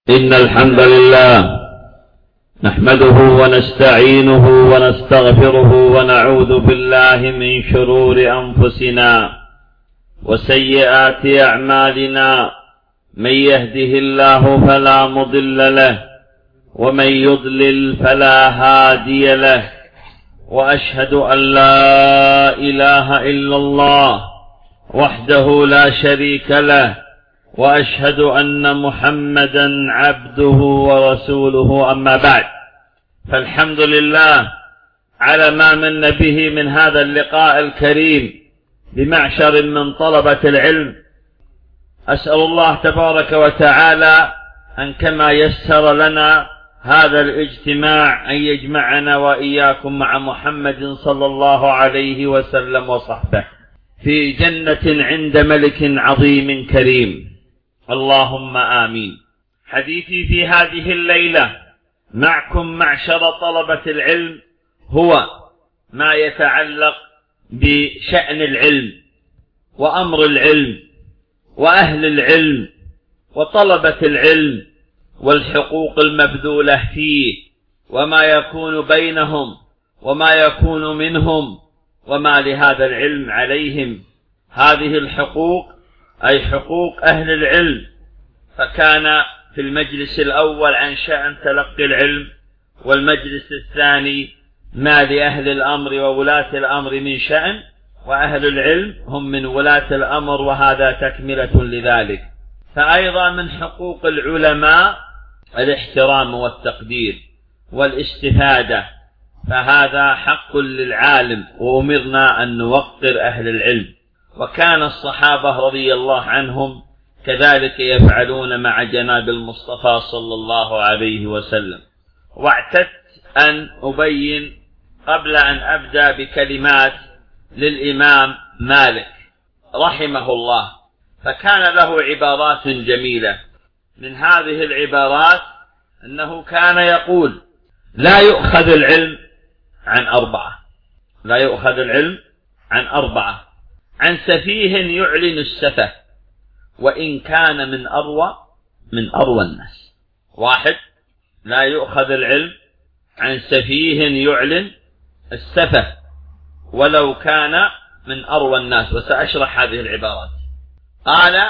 إن الحمد لله نحمده ونستعينه ونستغفره ونعوذ بالله من شرور أنفسنا وسيئات أعمالنا. من يهده الله فلا مضل له ومن يضلل فلا هادي له، وأشهد أن لا إله إلا الله وحده لا شريك له، وأشهد أن محمدا عبده ورسوله. أما بعد، فالحمد لله على ما من به من هذا اللقاء الكريم بمعشر من طلبة العلم. أسأل الله تبارك وتعالى أن كما يسر لنا هذا الاجتماع أن يجمعنا وإياكم مع محمد صلى الله عليه وسلم وصحبه في جنة عند ملك عظيم كريم. اللهم آمين. حديثي في هذه الليلة معكم معشر طلبة العلم هو ما يتعلق بشأن العلم وأمر العلم وأهل العلم وطلبة العلم والحقوق المبذولة فيه، وما يكون بينهم وما يكون منهم، وما لهذا العلم عليهم. هذه الحقوق أي حقوق أهل العلم، فكان في المجلس الأول عن شأن تلقي العلم، والمجلس الثاني ما لأهل الأمر وولاة الأمر من شأن، وأهل العلم هم من ولاة الأمر، وهذا تكملة لذلك. فأيضا من حقوق العلماء الاحترام والتقدير والاستفادة، فهذا حق للعالم، وأمرنا أن نوقر أهل العلم. وكان الصحابة رضي الله عنهم كذلك يفعلون مع جناب المصطفى صلى الله عليه وسلم. واعتدت أن أبين قبل أن أبدأ بكلمات للإمام مالك رحمه الله، فكان له عبارات جميلة. من هذه العبارات أنه كان يقول: لا يؤخذ العلم عن أربعة، لا يؤخذ العلم عن أربعة: عن سفيه يعلن السفه وإن كان من أروى الناس. واحد، لا يؤخذ العلم عن سفيه يعلن السفه ولو كان من أروى الناس، وسأشرح هذه العبارات. قال: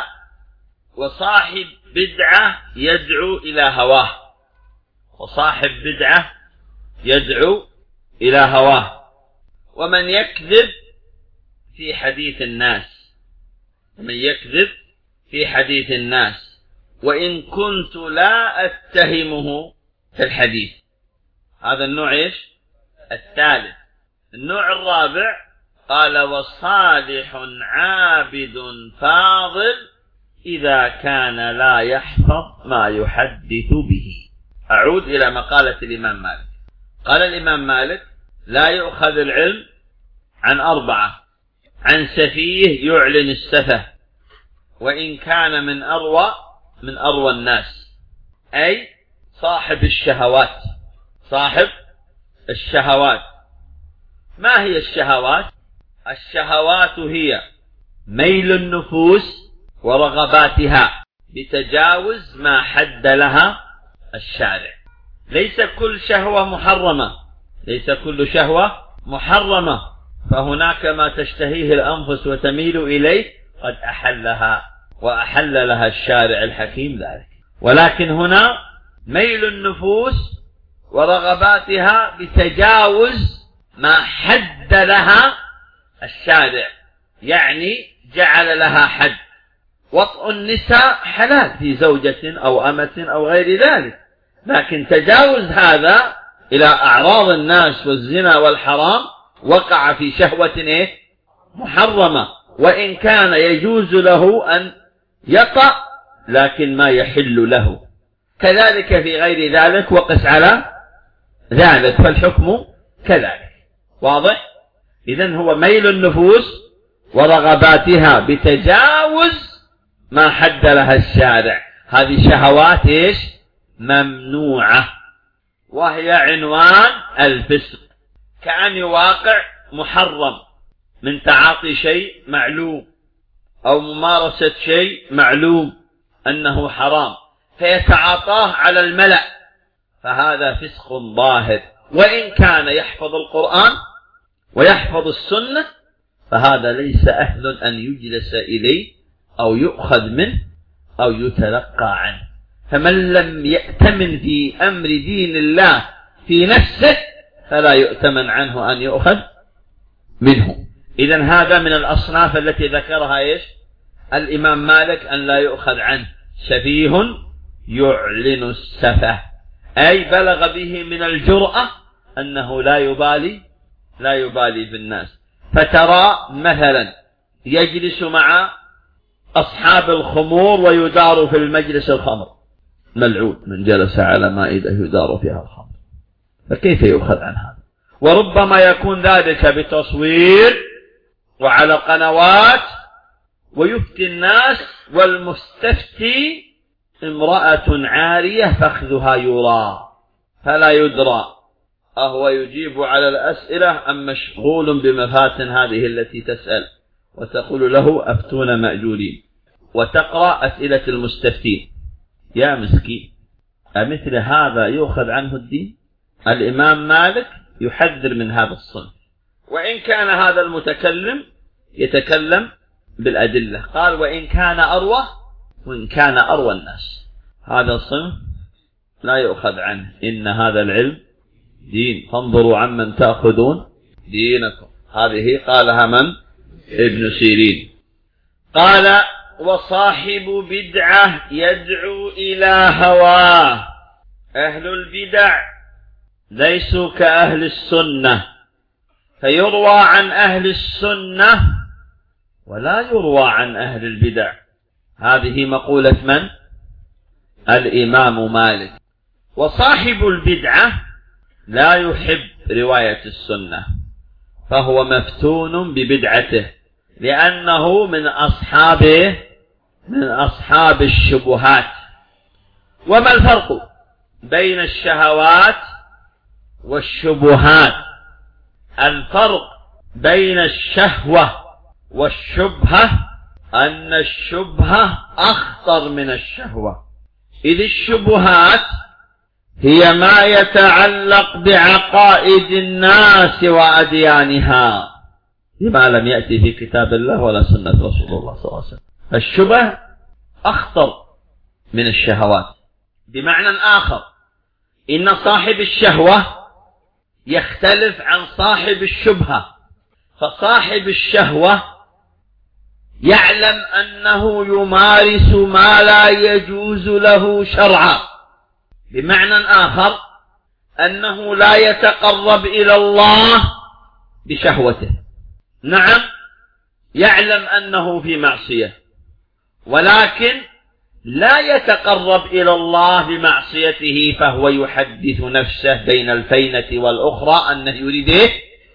وصاحب بدعة يدعو إلى هواه، وصاحب بدعة يدعو إلى هواه، ومن يكذب في حديث الناس، ومن يكذب في حديث الناس وإن كنت لا أتهمه في الحديث. هذا النوع إيش؟ الثالث. النوع الرابع قال: وصالح عابد فاضل إذا كان لا يحفظ ما يحدث به. أعود إلى مقالة الإمام مالك. قال الإمام مالك: لا يؤخذ العلم عن أربعة: عن سفيه يعلن السفه وإن كان من أروى الناس، أي صاحب الشهوات، صاحب الشهوات. ما هي الشهوات؟ الشهوات هي ميل النفوس ورغباتها بتجاوز ما حد لها الشارع. ليس كل شهوة محرمة، ليس كل شهوة محرمة، فهناك ما تشتهيه الأنفس وتميل إليه قد أحلها وأحل لها الشارع الحكيم ذلك. ولكن هنا ميل النفوس ورغباتها بتجاوز ما حد لها الشارع، يعني جعل لها حد. وطء النساء حلال في زوجة أو أمة أو غير ذلك، لكن تجاوز هذا إلى أعراض الناس والزنا والحرام وقع في شهوة محرمة، وإن كان يجوز له أن يقع لكن ما يحل له. كذلك في غير ذلك، وقس على ذلك، فالحكم كذلك. واضح؟ إذن هو ميل النفوس ورغباتها بتجاوز ما حد لها الشارع. هذه شهوات إيش؟ ممنوعة، وهي عنوان الفسق، كأن يواقع محرم من تعاطي شيء معلوم أو ممارسة شيء معلوم أنه حرام. فيتعاطاه على الملأ، فهذا فسق ظاهر. وإن كان يحفظ القرآن ويحفظ السنة فهذا ليس أهل أن يجلس إليه أو يؤخذ منه أو يتلقى عنه. فمن لم يأتمن في أمر دين الله في نفسه فلا يؤتمن عنه أن يؤخذ منه. إذن هذا من الأصناف التي ذكرها الإمام مالك، أن لا يؤخذ عنه. سفيه يعلن السفه، أي بلغ به من الجرأة أنه لا يبالي بالناس. فترى مثلا يجلس مع أصحاب الخمور ويدار في المجلس الخمر، ملعون من جلس على مائدة يدار فيها الخمر، فكيف يؤخذ عن هذا؟ وربما يكون ذلك بتصوير وعلى قنوات ويفتي الناس، والمستفتي امرأة عارية فخذها يرى فلا يدرى أهو يجيب على الأسئلة أم مشغول بمفاتن هذه التي تسأل، وتقول له أفتون مأجورين، وتقرأ أسئلة المستفتين. يا مسكين، أمثل هذا يؤخذ عنه الدين؟ الإمام مالك يحذر من هذا الصنف، وإن كان هذا المتكلم يتكلم بالأدلة. قال وإن كان أروى الناس، هذا الصنف لا يؤخذ عنه. إن هذا العلم دين، فانظروا عمن تأخذون دينكم. هذه قالها من؟ ابن سيرين. قال وصاحب بدعة يدعو إلى هواه. أهل البدع ليسوا كأهل السنة، فيروى عن أهل السنة ولا يروى عن أهل البدع. هذه مقولة من؟ الإمام مالك. وصاحب البدعة لا يحب رواية السنة، فهو مفتون ببدعته، لأنه من أصحاب الشبهات. وما الفرق بين الشهوات والشبهات؟ الفرق بين الشهوة والشبهة أن الشبهة أخطر من الشهوة، إذ الشبهات هي ما يتعلق بعقائد الناس وأديانها بما لم يأتي في كتاب الله ولا سنة رسول الله صلى الله عليه وسلم. الشبهة أخطر من الشهوات. بمعنى آخر، إن صاحب الشهوة يختلف عن صاحب الشبهة. فصاحب الشهوة يعلم أنه يمارس ما لا يجوز له شرعا، بمعنى آخر أنه لا يتقرب إلى الله بشهوته. نعم، يعلم أنه في معصية، ولكن لا يتقرب إلى الله بمعصيته، فهو يحدث نفسه بين الفينة والأخرى أنه يريد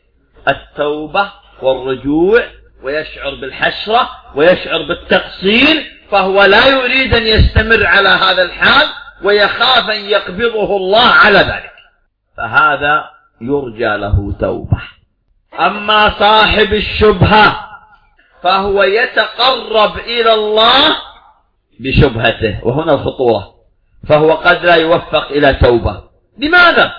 التوبة والرجوع، ويشعر بالحسرة ويشعر بالتقصير، فهو لا يريد أن يستمر على هذا الحال، ويخاف أن يقبضه الله على ذلك، فهذا يرجى له توبة. أما صاحب الشبهة فهو يتقرب إلى الله بشبهته، وهنا الخطورة، فهو قد لا يوفق إلى توبة. لماذا؟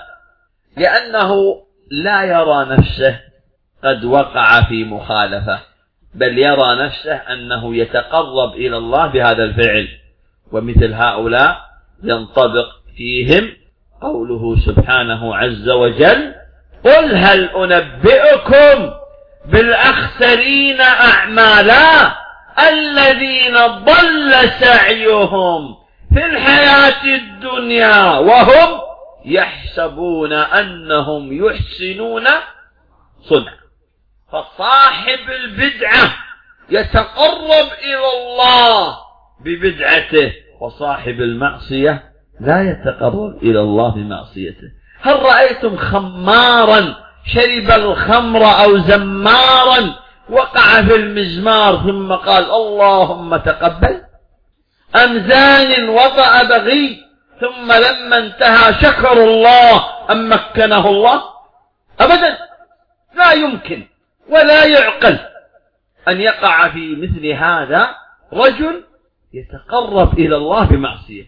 لأنه لا يرى نفسه قد وقع في مخالفة، بل يرى نفسه أنه يتقرب إلى الله بهذا الفعل. ومثل هؤلاء ينطبق فيهم قوله سبحانه عز وجل: قل هل أنبئكم بالأخسرين أعمالا الذين ضل سعيهم في الحياة الدنيا وهم يحسبون أنهم يحسنون صنعا. فصاحب البدعة يتقرب إلى الله ببدعته، وصاحب المعصية لا يتقرب إلى الله بمعصيته. هل رأيتم خمارا شرب الخمر أو زمارا وقع في المزمار ثم قال اللهم تقبل؟ أم زان وطأ بغي ثم لما انتهى شكر الله أم مكنه الله؟ أبدا، لا يمكن ولا يعقل أن يقع في مثل هذا رجل يتقرب إلى الله بمعصية.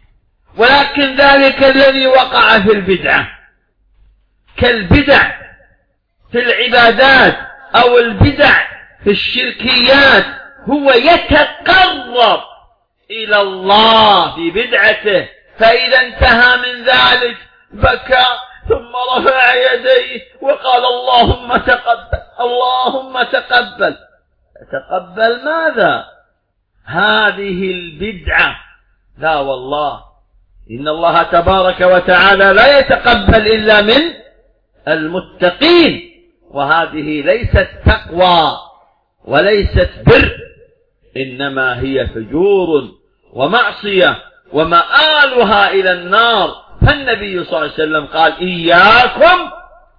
ولكن ذلك الذي وقع في البدعة كالبدع في العبادات أو البدع في الشركيات هو يتقرب إلى الله في بدعته، فإذا انتهى من ذلك بكى ثم رفع يديه وقال اللهم تقبل اللهم تقبل. تقبل ماذا؟ هذه البدعة. لا والله، إن الله تبارك وتعالى لا يتقبل إلا من المتقين، وهذه ليست تقوى وليست بر، إنما هي فجور ومعصية ومآلها إلى النار. فالنبي صلى الله عليه وسلم قال إياكم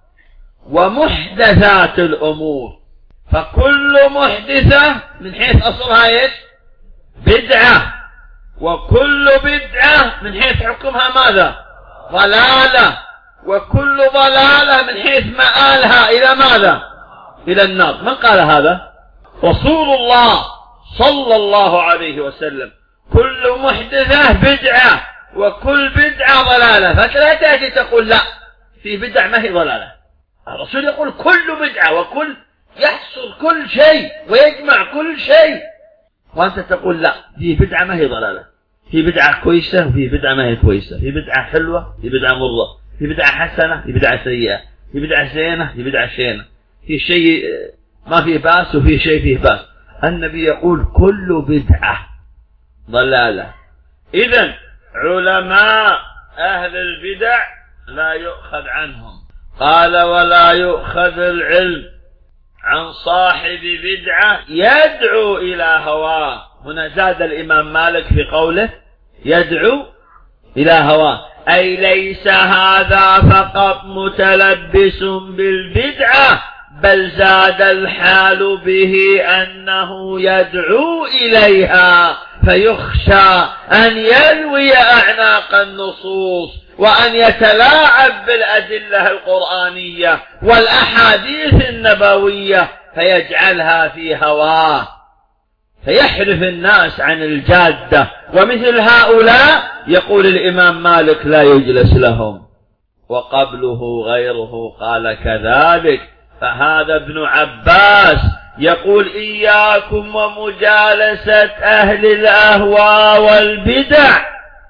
ومحدثات الأمور، فكل محدثة من حيث أصلها إيش؟ بدعة، وكل بدعة من حيث حكمها ماذا؟ ضلالة، وكل ضلالة من حيث مآلها إلى ماذا؟ إلى النار. من قال هذا؟ رسول الله صلى الله عليه وسلم. كل محدثة بدعة وكل بدعة ضلالة، فلا تأتي تقول لا في بدع ما هي ضلالة. الرسول يقول كل بدعة، وكل يحصل كل شيء ويجمع كل شيء، وأنت تقول لا في بدعة ما هي ضلالة، في بدعة كويسة وفي بدعة ما هي كويسة، في بدعة حلوة في بدعة مرة، في بدعة حسنة في بدعة سيئة، في بدعة زينة في بدعة شينة، في شيء ما فيه باس وفي شيء فيه باس. النبي يقول كل بدعة ضلالة. إذن علماء أهل البدع لا يؤخذ عنهم. قال ولا يؤخذ العلم عن صاحب بدعة يدعو إلى هواه. هنا زاد الإمام مالك في قوله يدعو إلى هواه، أي ليس هذا فقط متلبس بالبدعة، بل زاد الحال به أنه يدعو إليها، فيخشى أن يلوي أعناق النصوص وأن يتلاعب بالأدلة القرآنية والأحاديث النبوية فيجعلها في هواه، فيحرف الناس عن الجادة. ومثل هؤلاء يقول الإمام مالك لا يجلس لهم. وقبله غيره قال كذلك. فهذا ابن عباس يقول إياكم ومجالسة أهل الأهواء والبدع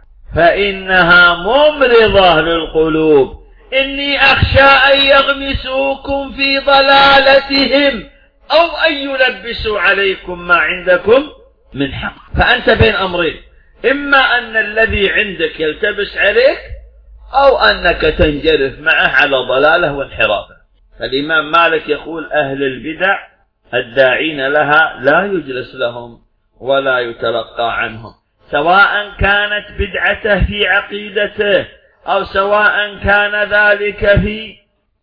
فإنها ممرضة للقلوب، إني أخشى أن يغمسوكم في ضلالتهم أو أن يلبسوا عليكم ما عندكم من حق. فأنت بين أمرين، إما أن الذي عندك يلتبس عليك أو أنك تنجرف معه على ضلاله وانحرافه. فالإمام مالك يقول أهل البدع الداعين لها لا يجلس لهم ولا يتلقى عنهم، سواء كانت بدعته في عقيدته أو سواء كان ذلك في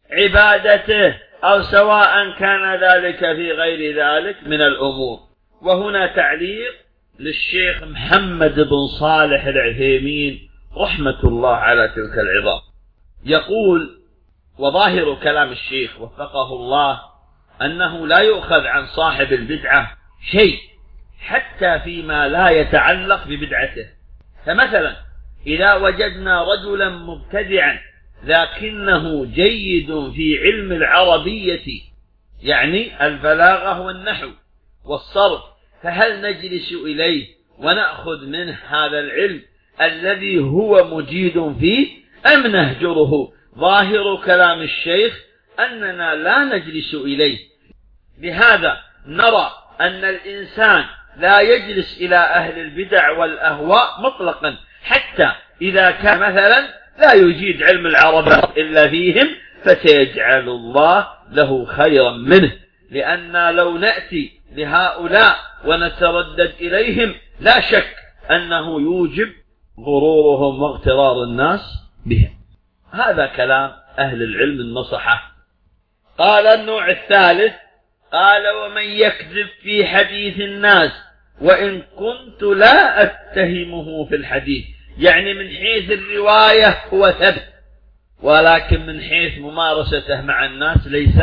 عبادته أو سواء كان ذلك في غير ذلك من الأمور. وهنا تعليق للشيخ محمد بن صالح العثيمين رحمة الله على تلك العظام. يقول وظاهر كلام الشيخ وفقه الله أنه لا يؤخذ عن صاحب البدعة شيء حتى فيما لا يتعلق ببدعته. فمثلا إذا وجدنا رجلا مبتدعا لكنه جيد في علم العربية، يعني البلاغة والنحو والصرف، فهل نجلس إليه ونأخذ منه هذا العلم الذي هو مجيد فيه أم نهجره؟ ظاهر كلام الشيخ أننا لا نجلس إليه. لهذا نرى أن الإنسان لا يجلس إلى أهل البدع والأهواء مطلقا، حتى إذا كان مثلا لا يجيد علم العرب إلا فيهم فسيجعل الله له خيرا منه. لأن لو نأتي لهؤلاء ونتردد إليهم لا شك أنه يوجب غرورهم واغترار الناس بهم. هذا كلام أهل العلم النصحة. قال النوع الثالث، قال ومن يكذب في حديث الناس وإن كنت لا أتهمه في الحديث، يعني من حيث الرواية هو ثبت، ولكن من حيث ممارسته مع الناس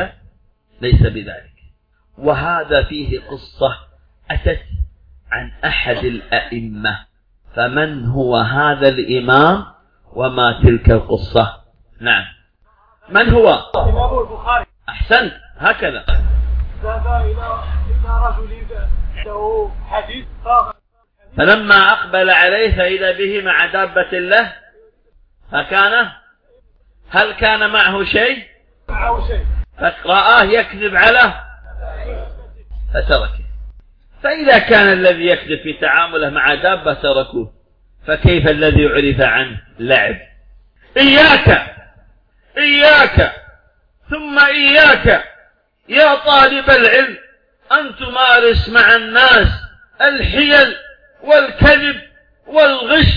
ليس بذلك. وهذا فيه قصة أتت عن أحد الأئمة فمن هو هذا الإمام وما تلك القصة؟ نعم، من هو؟ إمام البخاري. أحسنت، هكذا. ذهب إلى رجل عنده حديث فلما أقبل عليه فإذا به مع دابة له، هل كان معه شيء؟ معه شيء. فرآه يكذب عليه فتركه. فإذا كان الذي يكذب في تعامله مع دابة تركوه، فكيف الذي عرف عنه لعب؟ إياك ثم إياك يا طالب العلم أن تمارس مع الناس الحيل والكذب والغش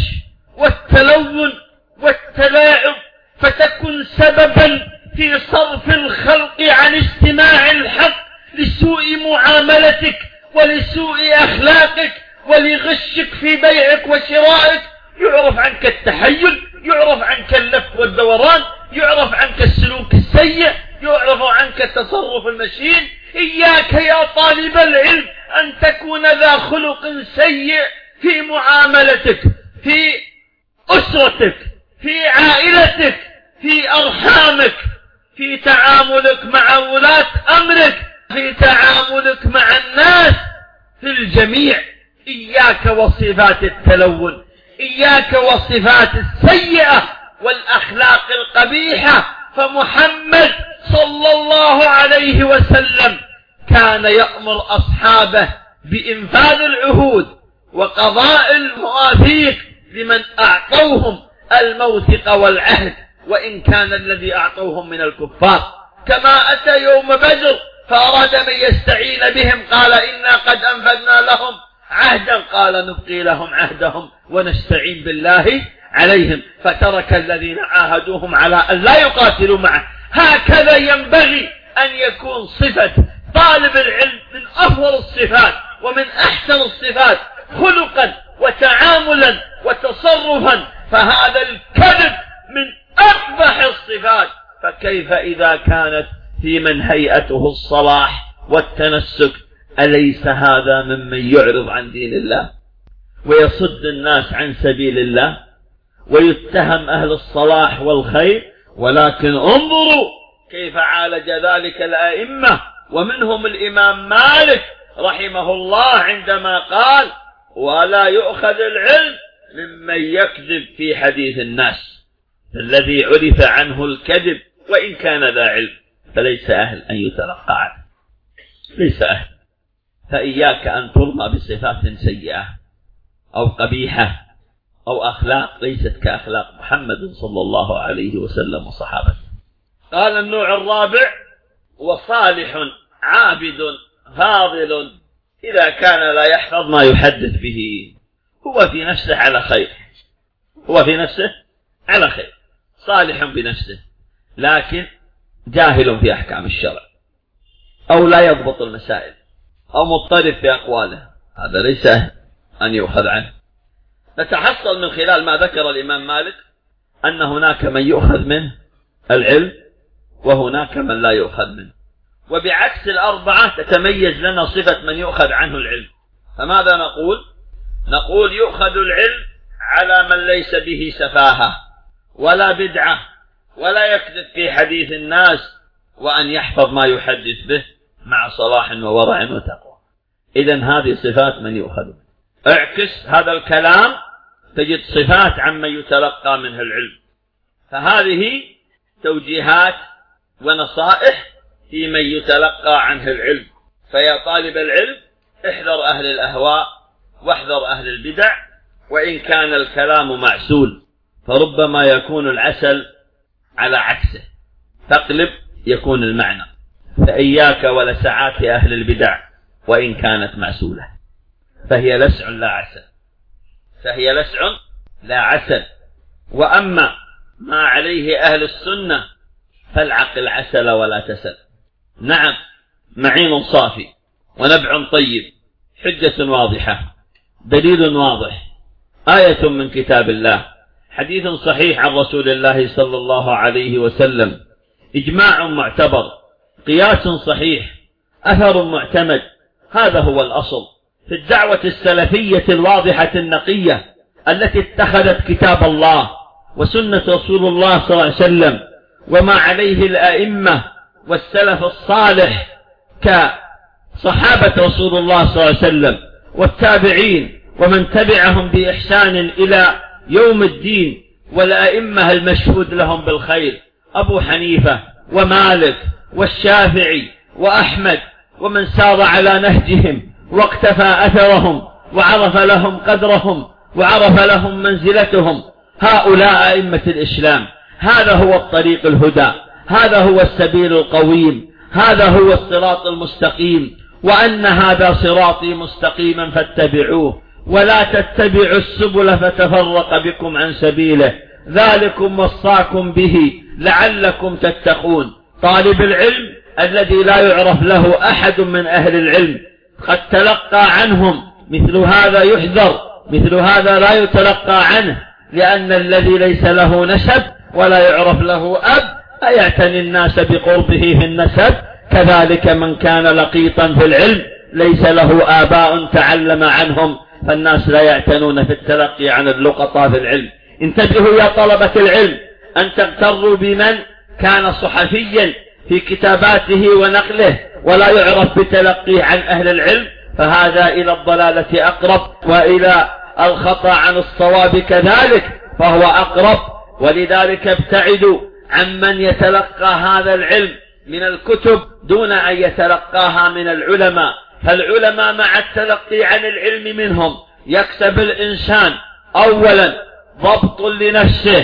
والتلون والتلاعب، فتكن سببا في صرف الخلق عن استماع الحق لسوء معاملتك ولسوء أخلاقك ولغشك في بيعك وشرائك. يعرف عنك التحيل، يعرف عنك اللف والدوران، يعرف عنك السلوك السيء، يعرف عنك التصرف المشين. إياك يا طالب العلم أن تكون ذا خلق سيء في معاملتك، في أسرتك، في عائلتك، في أرحامك، في تعاملك مع ولاة أمرك، في تعاملك مع الناس، في الجميع. إياك وصفات التلون، إياك والصفات السيئة والأخلاق القبيحة. فمحمد صلى الله عليه وسلم كان يأمر أصحابه بإنفاذ العهود وقضاء المواثيق لمن أعطوهم الموثق والعهد، وإن كان الذي أعطوهم من الكفار. كما أتى يوم بدر فأراد من يستعين بهم قال إنا قد أنفذنا لهم عهدا، قال نبقي لهم عهدهم ونستعين بالله عليهم، فترك الذين عاهدوهم على أن لا يقاتلوا معه. هكذا ينبغي أن يكون صفة طالب العلم، من أفضل الصفات ومن أحسن الصفات خلقا وتعاملا وتصرفا. فهذا الكذب من أقبح الصفات، فكيف إذا كانت في من هيئته الصلاح والتنسك؟ أليس هذا ممن يعرض عن دين الله ويصد الناس عن سبيل الله ويتهم أهل الصلاح والخير؟ ولكن انظروا كيف عالج ذلك الأئمة، ومنهم الإمام مالك رحمه الله عندما قال ولا يؤخذ العلم ممن يكذب في حديث الناس. الذي عرف عنه الكذب وإن كان ذا علم فليس أهل أن يتلقى عنه، ليس أهل. فإياك أن ترمى بصفات سيئة أو قبيحة أو أخلاق ليست كأخلاق محمد صلى الله عليه وسلم وصحابته. قال النوع الرابع وصالح عابد فاضل إذا كان لا يحفظ ما يحدث به. هو في نفسه على خير، هو في نفسه على خير، صالح بنفسه، لكن جاهل في أحكام الشرع أو لا يضبط المسائل أو مضطرب في أقواله، هذا ليس أن يؤخذ عنه. نتحصل من خلال ما ذكر الإمام مالك أن هناك من يؤخذ منه العلم وهناك من لا يؤخذ منه، وبعكس الأربعة تتميز لنا صفة من يؤخذ عنه العلم. فماذا نقول؟ نقول يؤخذ العلم على من ليس به سفاهة ولا بدعة ولا يكذب في حديث الناس، وأن يحفظ ما يحدث به مع صلاح وورع وتقوى. إذن هذه صفات من يؤخذ منه. اعكس هذا الكلام تجد صفات عمن يتلقى منه العلم. فهذه توجيهات ونصائح في من يتلقى عنه العلم. فيا طالب العلم احذر أهل الأهواء واحذر أهل البدع، وإن كان الكلام معسول فربما يكون العسل على عكسه، تقلب يكون المعنى. فإياك ولسعات أهل البدع وإن كانت معسولة، فهي لسع لا عسل، فهي لسع لا عسل. وأما ما عليه أهل السنة فالعقل عسل ولا تسل. نعم، معين صافي ونبع طيب، حجة واضحة، دليل واضح، آية من كتاب الله، حديث صحيح عن رسول الله صلى الله عليه وسلم، إجماع معتبر، قياس صحيح، أثر معتمد. هذا هو الأصل في الدعوة السلفية الواضحة النقية التي اتخذت كتاب الله وسنة رسول الله صلى الله عليه وسلم وما عليه الأئمة والسلف الصالح كصحابة رسول الله صلى الله عليه وسلم والتابعين ومن تبعهم بإحسان إلى يوم الدين، والأئمة المشهود لهم بالخير أبو حنيفة ومالك والشافعي وأحمد ومن سار على نهجهم واقتفى أثرهم وعرف لهم قدرهم وعرف لهم منزلتهم. هؤلاء أئمة الإسلام. هذا هو الطريق الهدى، هذا هو السبيل القويم، هذا هو الصراط المستقيم، وأن هذا صراطي مستقيما فاتبعوه ولا تتبعوا السبل فتفرق بكم عن سبيله، ذلكم وصاكم به لعلكم تتقون. طالب العلم الذي لا يعرف له أحد من أهل العلم قد تلقى عنهم مثل هذا يحذر، مثل هذا لا يتلقى عنه، لأن الذي ليس له نسب ولا يعرف له أب أيعتني الناس بقربه في النسب، كذلك من كان لقيطا في العلم ليس له آباء تعلم عنهم، فالناس لا يعتنون في التلقي عن اللقطاء في العلم. انتبهوا يا طلبة العلم أن تغتروا بمن كان صحفيا في كتاباته ونقله ولا يعرف بتلقيه عن أهل العلم، فهذا إلى الضلالة أقرب وإلى الخطأ عن الصواب كذلك فهو أقرب. ولذلك ابتعدوا عن من يتلقى هذا العلم من الكتب دون أن يتلقاها من العلماء، فالعلماء مع التلقي عن العلم منهم يكسب الإنسان أولا ضبط لنفسه،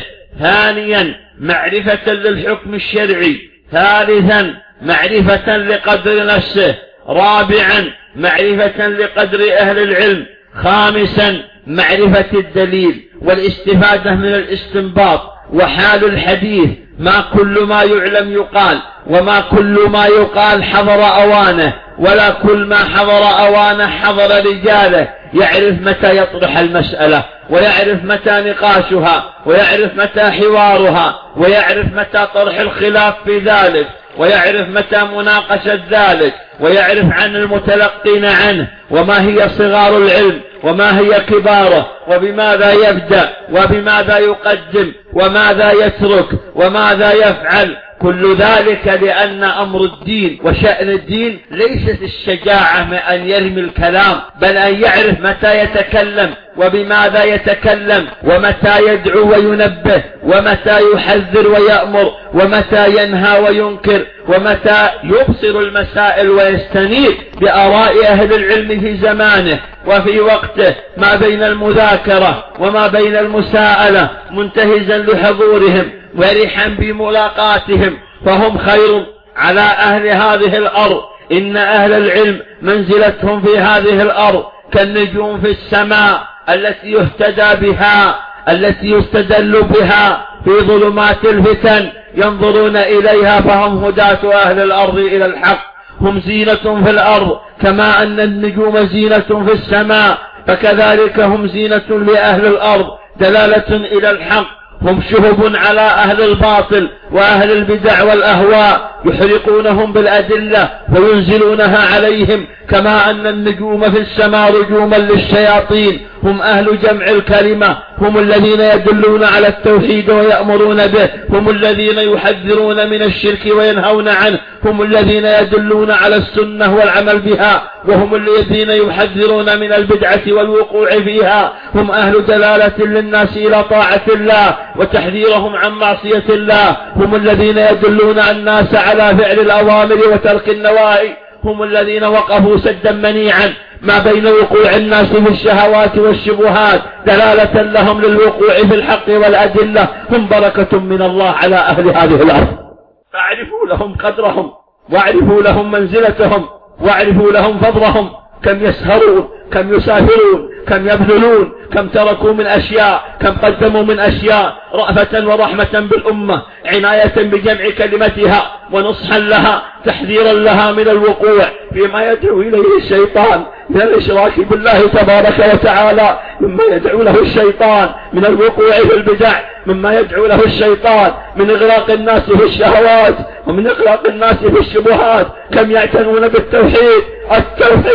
ثانيا معرفة للحكم الشرعي، ثالثا معرفة لقدر نفسه، رابعا معرفة لقدر أهل العلم، خامسا معرفة الدليل والاستفادة من الاستنباط وحال الحديث. ما كل ما يعلم يقال، وما كل ما يقال حضر أوانه، ولا كل ما حضر أوانه حضر رجاله. يعرف متى يطرح المسألة، ويعرف متى نقاشها، ويعرف متى حوارها، ويعرف متى طرح الخلاف في ذلك، ويعرف متى مناقشة ذلك، ويعرف عن المتلقين عنه وما هي صغار العلم وما هي كباره، وبماذا يبدأ وبماذا يقدم وماذا يترك وماذا يفعل. كل ذلك لأن أمر الدين وشأن الدين ليست الشجاعة من أن يرمي الكلام، بل أن يعرف متى يتكلم وبماذا يتكلم، ومتى يدعو وينبه، ومتى يحذر ويأمر، ومتى ينهى وينكر، ومتى يبصر المسائل ويستنير بآراء أهل العلم في زمانه وفي وقته، ما بين المذاكرة وما بين المساءلة، منتهزا لحضورهم ورحا بملاقاتهم، فهم خير على أهل هذه الأرض. إن أهل العلم منزلتهم في هذه الأرض كالنجوم في السماء التي يهتدى بها، التي يستدل بها في ظلمات الفتن، ينظرون إليها فهم هداة أهل الأرض إلى الحق. هم زينة في الأرض كما أن النجوم زينة في السماء، فكذلك هم زينة لأهل الأرض دلالة إلى الحق. هم شهب على أهل الباطل وأهل البدع والأهواء، يحرقونهم بالأدلة وينزلونها عليهم، كما أن النجوم في السماء رجوما للشياطين. هم أهل جمع الكلمة، هم الذين يدلون على التوحيد ويأمرون به، هم الذين يحذرون من الشرك وينهون عنه، هم الذين يدلون على السنة والعمل بها، وهم الذين يحذرون من البدعة والوقوع فيها. هم أهل دلالة للناس إلى طاعة الله وتحذيرهم عن معصية الله، هم الذين يدلون الناس على فعل الأوامر وترك النواهي، هم الذين وقفوا سدا منيعا ما بين وقوع الناس في الشهوات والشبهات دلالة لهم للوقوع في الحق والأدلة. هم بركة من الله على أهل هذه الأرض، فاعرفوا لهم قدرهم، واعرفوا لهم منزلتهم، واعرفوا لهم فضلهم. كم يسهرون، كم يسافرون، كم يبذلون، كم تركوا من أشياء، كم قدموا من أشياء رأفة ورحمة بالأمة، عناية بجمع كلمتها ونصحا لها، تحذيرا لها من الوقوع فيما يدعو إليه الشيطان من الإشراك بالله تبارك وتعالى، مما يدعو له الشيطان من الوقوع في البدع، مما يدعو له الشيطان من إغراق الناس في الشهوات ومن إغراق الناس في الشبهات. كم يعتنون بالتوحيد، التوحيد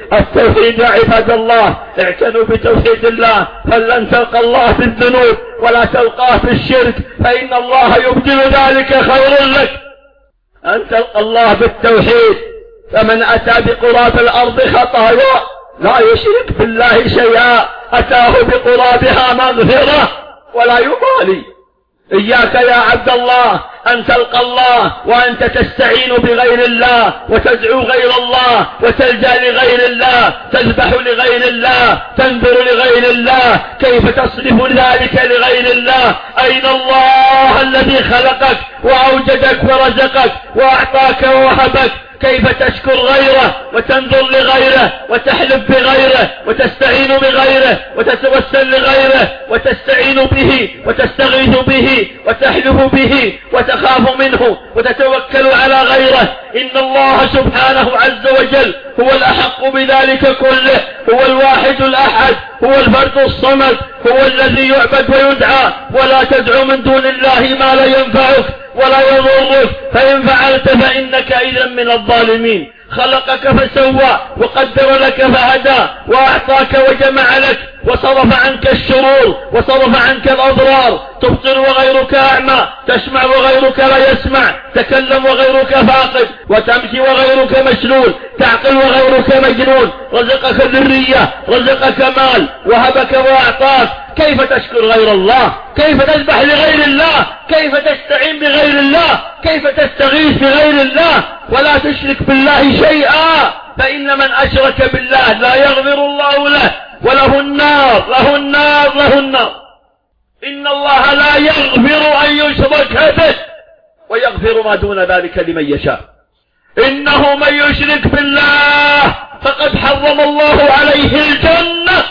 التوحيد يا عباد الله، اعتنوا بتوحيد الله، فلن تلقى الله في الذنوب ولا تلقاه في الشرك، فإن الله يبدل ذلك خير لك أن تلقى الله بالتوحيد. فمن أتى بقراب الأرض خطايا لا يشرك بالله شيئا أتاه بقرابها مغفرة ولا يبالي. إياك يا عبد الله أن تلقى الله وأنت تستعين بغير الله وتدعو غير الله وتلجأ لغير الله، تذبح لغير الله، تنذر لغير الله، كيف تصرف ذلك لغير الله؟ أين الله الذي خلقك وأوجدك ورزقك وأعطاك ووهبك؟ كيف تشكر غيره وتنظر لغيره وتحلف بغيره وتستعين بغيره وتتوسل لغيره وتستعين به وتستغيث به وتحلف به وتخاف منه وتتوكل على غيره؟ إن الله سبحانه عز وجل هو الأحق بذلك كله، هو الواحد الأحد، هو الفرد الصمد، هو الذي يعبد ويدعى، ولا تدعو من دون الله ما لا ينفعك ولا يضرك، فإن فعلت فإنك إذا من الظالمين. خلقك فسوى وقدر لك فهدى وأعطاك وجمع لك وصرف عنك الشرور وصرف عنك الأضرار، تبصر وغيرك أعمى، تسمع وغيرك لا يسمع، تكلم وغيرك فاقد، وتمشي وغيرك مشلول، تعقل وغيرك مجنون، رزقك ذرية، رزقك مال، وهبك وأعطاك. كيف تشكر غير الله؟ كيف تذبح لغير الله؟ كيف تستعين بغير الله؟ كيف تستغيث بغير الله؟ ولا تشرك بالله شيئا، فإن من أشرك بالله لا يغفر الله له وله النار، له النار، له النار. إن الله لا يغفر أن يشرك به ويغفر ما دون ذلك لمن يشاء. إنه من يشرك بالله فقد حرم الله عليه الجنة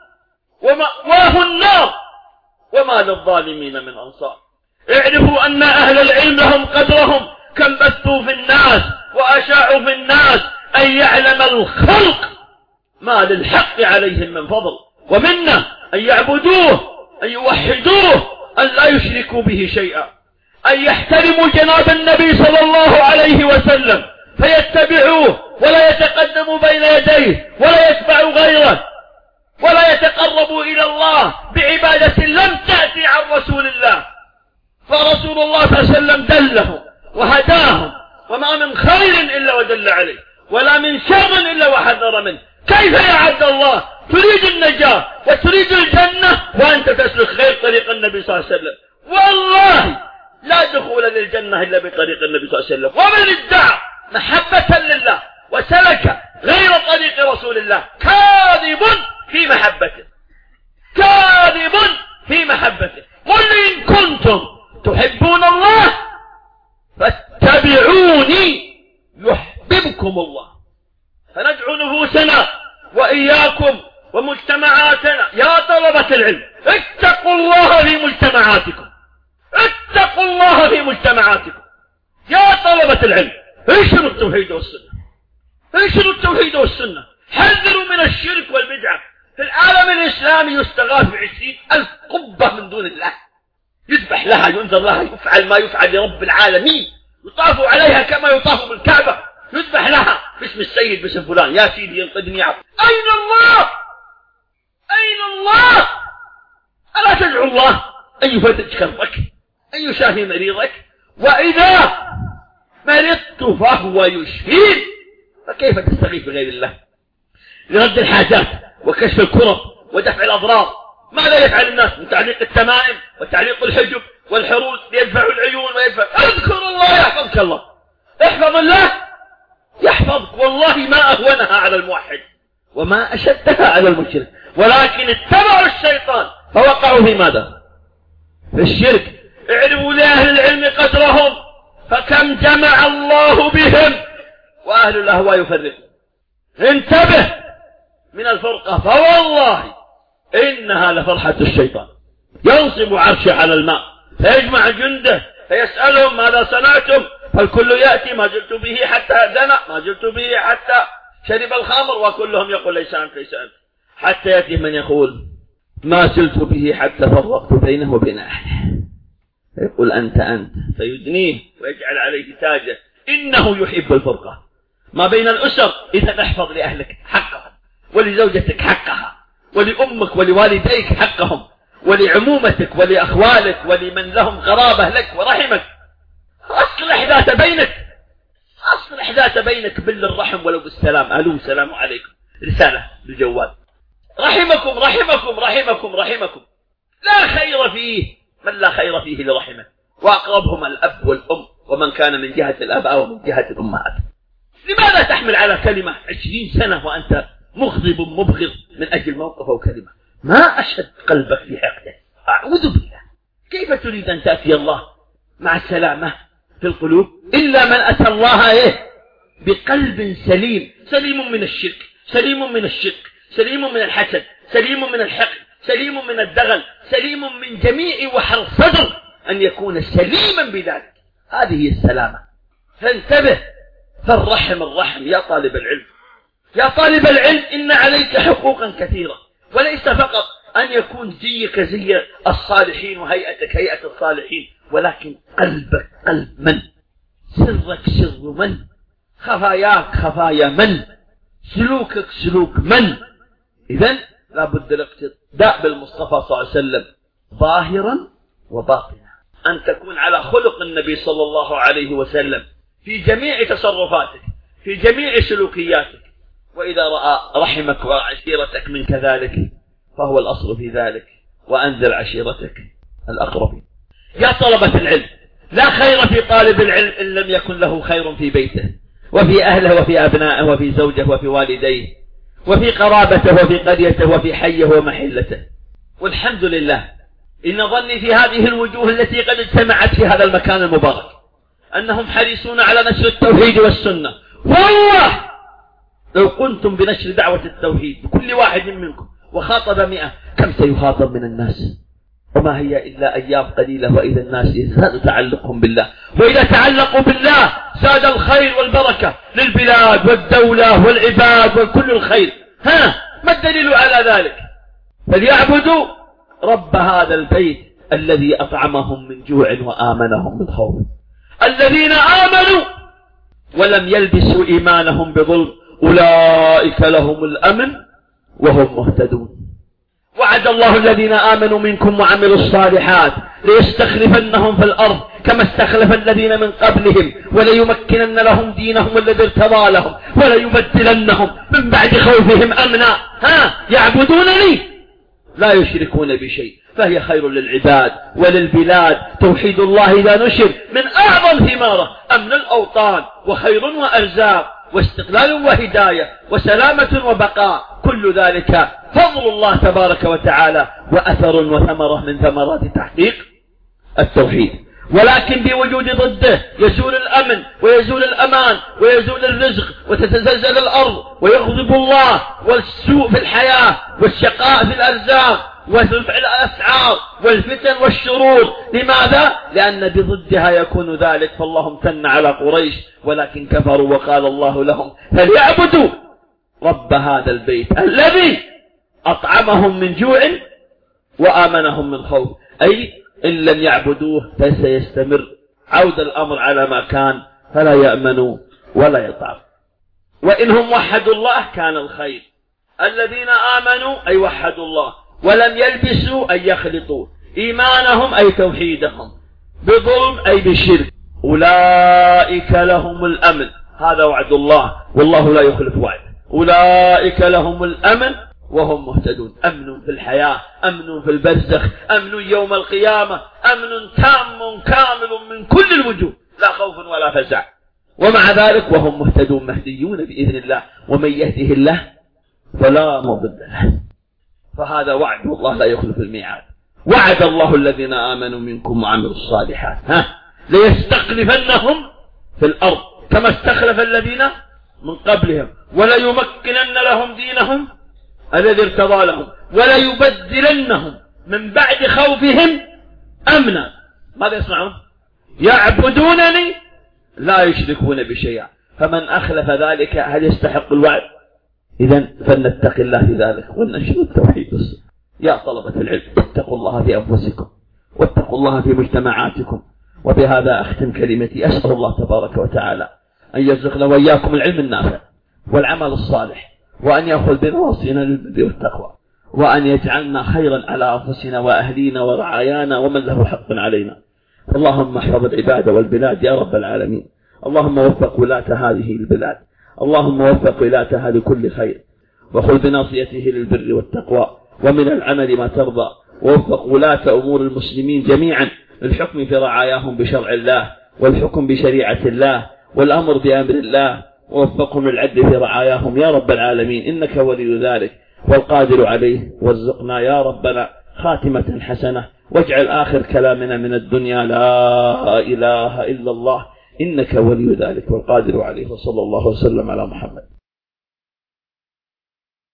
ومأواه النار وما للظالمين من أنصار. اعرفوا أن أهل العلم لهم قدرهم، كم بثوا في الناس وأشاعوا في الناس أن يعلم الخلق ما للحق عليهم من فضل، ومنه أن يعبدوه، أن يوحدوه، أن لا يشركوا به شيئا، أن يحترموا جناب النبي صلى الله عليه وسلم فيتبعوه ولا يتقدموا بين يديه ولا يتبعوا غيره، ولا يتقربوا إلى الله بعبادة لم تأتي عن رسول الله. فرسول الله صلى الله عليه وسلم دلهم وهداهم، وما من خير إلا ودل عليه، ولا من شر إلا وحذر منه. كيف يا عبد الله تريد النجاة وتريد الجنة وأنت تسلك غير طريق النبي صلى الله عليه وسلم؟ والله لا دخول للجنة إلا بطريق النبي صلى الله عليه وسلم. ومن ادعى محبة لله وسلك غير طريق رسول الله كاذب في محبته، كاذب في محبته. قل إن كنتم تحبون الله فاتبعوني يحببكم الله. فندعو نفوسنا وإياكم ومجتمعاتنا يا طلبة العلم، اتقوا الله في مجتمعاتكم، اتقوا الله في مجتمعاتكم يا طلبة العلم. انشروا التوحيد والسنة، انشروا التوحيد والسنة، حذروا من الشرك والبدعة. في العالم الإسلامي يستغاث ب20,000 قبة من دون الله، يذبح لها، ينذر لها، يفعل ما يفعل لرب العالمين، يطاف عليها كما يطاف بالكعبة، يذبح لها باسم السيد، باسم فلان، يا سيدي ينقذني. أين الله؟ أين الله؟ ألا تدعو الله أن يفرج كربك، أن يشافي مريضك؟ وإذا مرضت فهو يشفين، فكيف تستغيث بغير الله لرد الحاجات وكشف الكرب ودفع الأضرار؟ ماذا يفعل الناس من تعليق التمائم وتعليق الحجب والحروس ليدفعوا العيون ويدفع. اذكر الله يحفظك الله، احفظ الله يحفظك. والله ما أهونها على الموحد وما أشدها على المشرك، ولكن اتبعوا الشيطان فوقعوا في ماذا؟ في الشرك. اعرفوا لأهل العلم قدرهم، فكم جمع الله بهم وأهل الأهواء يفرقون. انتبه من الفرقة، فوالله إنها لفرحة الشيطان، ينصب عرشه على الماء فيجمع جنده فيسألهم ماذا صنعتم؟ فالكل يأتي ما جلت به حتى زنى، ما جلت به حتى شرب الخمر، وكلهم يقول ليس أنت ليس أنت، حتى يأتي من يقول ما زلت به حتى فرقت بينه وبين أهله، يقول أنت أنت، فيدنيه ويجعل عليه تاجه. إنه يحب الفرقة ما بين الأسر. إذا احفظ لأهلك حقهم، ولزوجتك حقها، ولأمك ولوالديك حقهم، ولعمومتك ولأخوالك ولمن لهم قرابة لك ورحمك. أصلح ذات بينك بل الرحم ولو بالسلام. ألو السلام عليكم، رسالة بالجوال، رحمكم رحمكم رحمكم رحمكم. لا خير فيه من لا خير فيه لرحمه، وأقربهم الأب والأم، ومن كان من جهة الآباء ومن جهة الأمهات. لماذا تحمل على كلمة 20 سنة وأنت مغضب مبغض من أجل موقف أو كلمة؟ ما أشد قلبك في حقده. أعوذ بالله، كيف تريد أن تأتي الله مع السلامة في القلوب إلا من أتى الله بقلب سليم، سليم من الشرك، سليم من الشرك، سليم من الحسد، سليم من الحقد، سليم من الدغل، سليم من جميع وحر الصدر، أن يكون سليما بذلك. هذه هي السلامة. فانتبه، فالرحم الرحم يا طالب العلم. يا طالب العلم إن عليك حقوقا كثيرة، وليس فقط أن يكون زيك زي الصالحين وهيئتك هيئة الصالحين، ولكن قلبك قلب من، سرك سر من، خفاياك خفايا من، سلوكك سلوك من. إذن لابد الاقتداء بالمصطفى صلى الله عليه وسلم ظاهرا وباطنا، أن تكون على خلق النبي صلى الله عليه وسلم في جميع تصرفاتك، في جميع سلوكياتك. وإذا رأى رحمك وعشيرتك من كذلك فهو الأصل في ذلك، وأنذر عشيرتك الأقربين. يا طلبة العلم، لا خير في طالب العلم إن لم يكن له خير في بيته وفي أهله وفي أبنائه وفي زوجه وفي والديه وفي قرابته وفي قريته وفي حيه ومحلته. والحمد لله، إن ظني في هذه الوجوه التي قد اجتمعت في هذا المكان المبارك أنهم حريصون على نشر التوحيد والسنة. والله لو قمتم بنشر دعوة التوحيد بكل واحد منكم وخاطب 100، كم سيخاطب من الناس؟ وما هي إلا أيام قليلة، وإذا الناس يزداد تعلقهم بالله، وإذا تعلقوا بالله زاد الخير والبركة للبلاد والدولة والعباد وكل الخير. ما الدليل على ذلك؟ فليعبدوا رب هذا البيت الذي أطعمهم من جوع وآمنهم من خوف. الذين آمنوا ولم يلبسوا إيمانهم بظلم أولئك لهم الأمن وهم مهتدون. وعد الله الذين آمنوا منكم وعملوا الصالحات ليستخلفنهم في الأرض كما استخلف الذين من قبلهم وليمكنن لهم دينهم الذي ارتضى لهم وليبدلنهم من بعد خوفهم أمنا يعبدونني لا يشركون بشيء. فهي خير للعباد وللبلاد. توحيد الله إذا نشر من أعظم ثماره أمن الأوطان وخير وأرزاق واستقلال وهداية وسلامة وبقاء. كل ذلك فضل الله تبارك وتعالى وأثر وثمرة من ثمرات تحقيق التوحيد. ولكن بوجود ضده يزول الأمن ويزول الأمان ويزول الرزق وتتزلزل الأرض ويغضب الله والسوء في الحياة والشقاء في الأرزاق وارتفاع الأسعار والفتن والشرور. لماذا؟ لأن بضدها يكون ذلك. فالله امتن على قريش ولكن كفروا وقال الله لهم فليعبدوا رب هذا البيت الذي أطعمهم من جوع وآمنهم من خوف. أي إن لم يعبدوه فسيستمر عود الأمر على ما كان فلا يأمنوا ولا يطعم. وإنهم وحدوا الله كان الخير. الذين آمنوا أي وحدوا الله ولم يلبسوا أي يخلطوا إيمانهم أي توحيدهم بظلم أي بشرك أولئك لهم الأمن. هذا وعد الله والله لا يخلف وعده. أولئك لهم الأمن وهم مهتدون. أمن في الحياة، أمن في البرزخ، أمن يوم القيامة، أمن تام كامل من كل الوجوه، لا خوف ولا فزع. ومع ذلك وهم مهتدون مهديون بإذن الله. ومن يهده الله فلا مضل له. فهذا وعد الله لا يخلف الميعاد. وعد الله الذين آمنوا منكم وعملوا الصالحات ليستخلفنهم في الأرض كما استخلف الذين من قبلهم وليمكنن لهم دينهم الذي ارتضى لهم وليبدلنهم من بعد خوفهم أمنا. ماذا يصنعون؟ يعبدونني لا يشركون بشيئا. فمن أخلف ذلك هل يستحق الوعد؟ إذن فلنتق الله في ذلك وننشر التوحيد والسنة. يا طلبة العلم اتقوا الله في أنفسكم واتقوا الله في مجتمعاتكم. وبهذا أختم كلمتي. أسأل الله تبارك وتعالى أن يرزقنا وإياكم العلم النافع والعمل الصالح وأن يأخذ بنواصينا للبر والتقوى، وأن يجعلنا خيرا على أنفسنا وأهلينا ورعايانا ومن له حق علينا. اللهم احفظ العباد والبلاد يا رب العالمين. اللهم وفق ولاة هذه البلاد، اللهم وفق ولاتها لكل خير، وخذ بناصيته للبر والتقوى ومن العمل ما ترضى، ووفق ولاة أمور المسلمين جميعا للحكم في رعاياهم بشرع الله، والحكم بشريعة الله، والأمر بأمر الله، ووفقهم للعدل في رعاياهم يا رب العالمين، إنك ولي ذلك والقادر عليه. وارزقنا يا ربنا خاتمة حسنة، واجعل آخر كلامنا من الدنيا لا إله إلا الله، إنك ولي ذلك والقادر عليه. وصلى الله وسلم على محمد.